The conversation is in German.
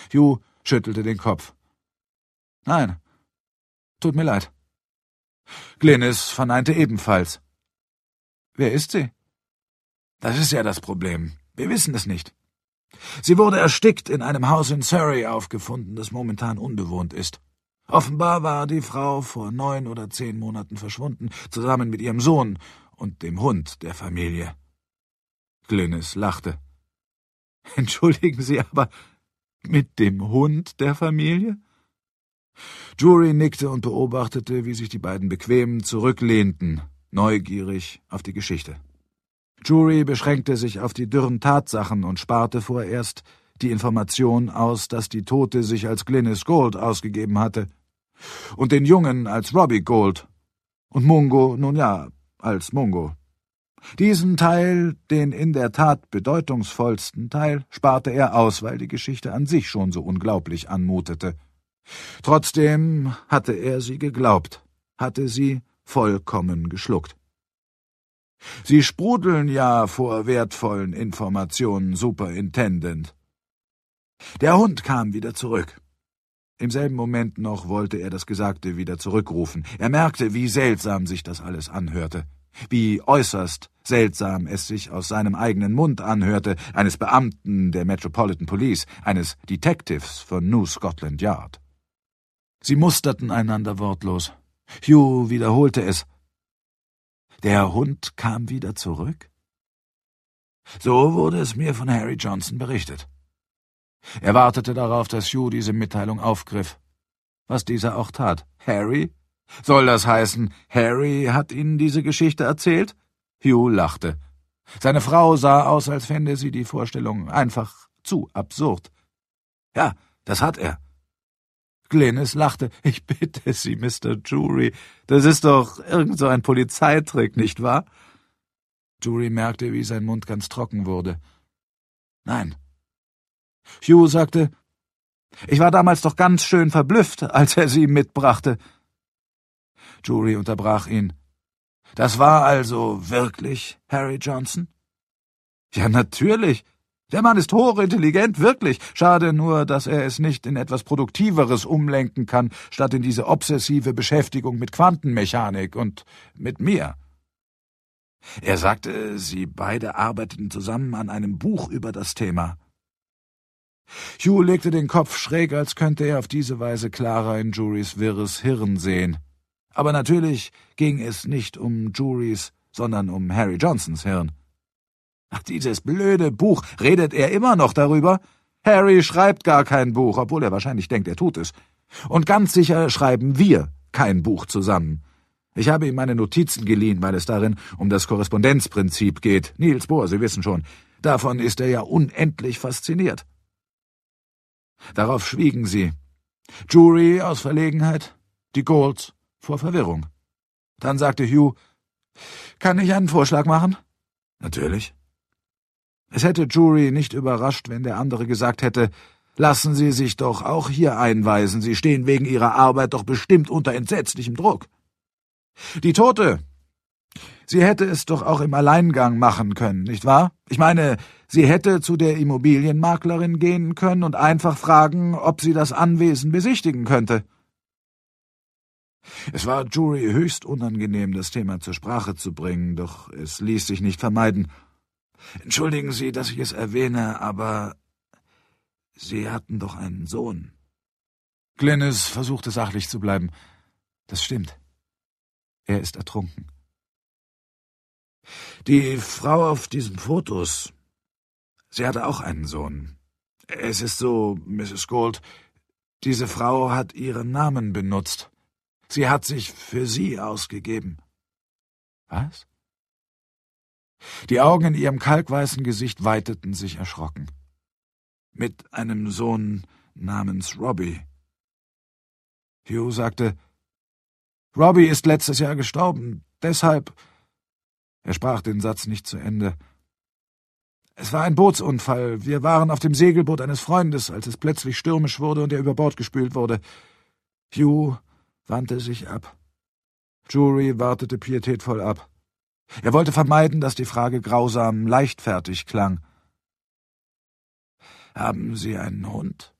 Hugh schüttelte den Kopf. »Nein, tut mir leid.« Glynis verneinte ebenfalls. »Wer ist sie?« »Das ist ja das Problem. Wir wissen es nicht. Sie wurde erstickt in einem Haus in Surrey aufgefunden, das momentan unbewohnt ist. Offenbar war die Frau vor 9 oder 10 Monaten verschwunden, zusammen mit ihrem Sohn und dem Hund der Familie.« Glynis lachte. »Entschuldigen Sie, aber mit dem Hund der Familie?« Drury nickte und beobachtete, wie sich die beiden bequem zurücklehnten, neugierig auf die Geschichte. Drury beschränkte sich auf die dürren Tatsachen und sparte vorerst die Information aus, dass die Tote sich als Glynis Gold ausgegeben hatte und den Jungen als Robbie Gold und Mungo, nun ja, als Mungo. Diesen Teil, den in der Tat bedeutungsvollsten Teil, sparte er aus, weil die Geschichte an sich schon so unglaublich anmutete. Trotzdem hatte er sie geglaubt, hatte sie vollkommen geschluckt. »Sie sprudeln ja vor wertvollen Informationen, Superintendent.« Der Hund kam wieder zurück. Im selben Moment noch wollte er das Gesagte wieder zurückrufen. Er merkte, wie seltsam sich das alles anhörte, wie äußerst seltsam es sich aus seinem eigenen Mund anhörte, eines Beamten der Metropolitan Police, eines Detectives von New Scotland Yard. Sie musterten einander wortlos. Hugh wiederholte es. Der Hund kam wieder zurück? So wurde es mir von Harry Johnson berichtet. Er wartete darauf, dass Hugh diese Mitteilung aufgriff. Was dieser auch tat. Harry? Soll das heißen, Harry hat Ihnen diese Geschichte erzählt? Hugh lachte. Seine Frau sah aus, als fände sie die Vorstellung einfach zu absurd. Ja, das hat er. Glynis lachte. »Ich bitte Sie, Mr. Drury, das ist doch irgend so ein Polizeitrick, nicht wahr?« Drury merkte, wie sein Mund ganz trocken wurde. »Nein.« Hugh sagte, »Ich war damals doch ganz schön verblüfft, als er sie mitbrachte.« Drury unterbrach ihn. »Das war also wirklich Harry Johnson?« »Ja, natürlich. Der Mann ist hochintelligent, wirklich. Schade nur, dass er es nicht in etwas Produktiveres umlenken kann, statt in diese obsessive Beschäftigung mit Quantenmechanik und mit mir.« Er sagte, sie beide arbeiteten zusammen an einem Buch über das Thema. Hugh legte den Kopf schräg, als könnte er auf diese Weise klarer in Drurys wirres Hirn sehen. Aber natürlich ging es nicht um Drurys, sondern um Harry Johnsons Hirn. Ach, dieses blöde Buch, redet er immer noch darüber? Harry schreibt gar kein Buch, obwohl er wahrscheinlich denkt, er tut es. Und ganz sicher schreiben wir kein Buch zusammen. Ich habe ihm meine Notizen geliehen, weil es darin um das Korrespondenzprinzip geht. Niels Bohr, Sie wissen schon, davon ist er ja unendlich fasziniert. Darauf schwiegen sie. Drury aus Verlegenheit, die Golds vor Verwirrung. Dann sagte Hugh, »Kann ich einen Vorschlag machen?« »Natürlich.« Es hätte Drury nicht überrascht, wenn der andere gesagt hätte, »Lassen Sie sich doch auch hier einweisen, Sie stehen wegen Ihrer Arbeit doch bestimmt unter entsetzlichem Druck.« »Die Tote, sie hätte es doch auch im Alleingang machen können, nicht wahr? Ich meine, sie hätte zu der Immobilienmaklerin gehen können und einfach fragen, ob sie das Anwesen besichtigen könnte.« Es war Drury höchst unangenehm, das Thema zur Sprache zu bringen, doch es ließ sich nicht vermeiden. »Entschuldigen Sie, dass ich es erwähne, aber Sie hatten doch einen Sohn.« Glynis versuchte sachlich zu bleiben. »Das stimmt. Er ist ertrunken.« »Die Frau auf diesen Fotos, sie hatte auch einen Sohn. Es ist so, Mrs. Gold, diese Frau hat ihren Namen benutzt. Sie hat sich für Sie ausgegeben.« »Was?« Die Augen in ihrem kalkweißen Gesicht weiteten sich erschrocken. »Mit einem Sohn namens Robbie.« Hugh sagte, »Robbie ist letztes Jahr gestorben, deshalb...« Er sprach den Satz nicht zu Ende. »Es war ein Bootsunfall. Wir waren auf dem Segelboot eines Freundes, als es plötzlich stürmisch wurde und er über Bord gespült wurde.« Hugh wandte sich ab. Drury wartete pietätvoll ab. Er wollte vermeiden, dass die Frage grausam leichtfertig klang. »Haben Sie einen Hund?«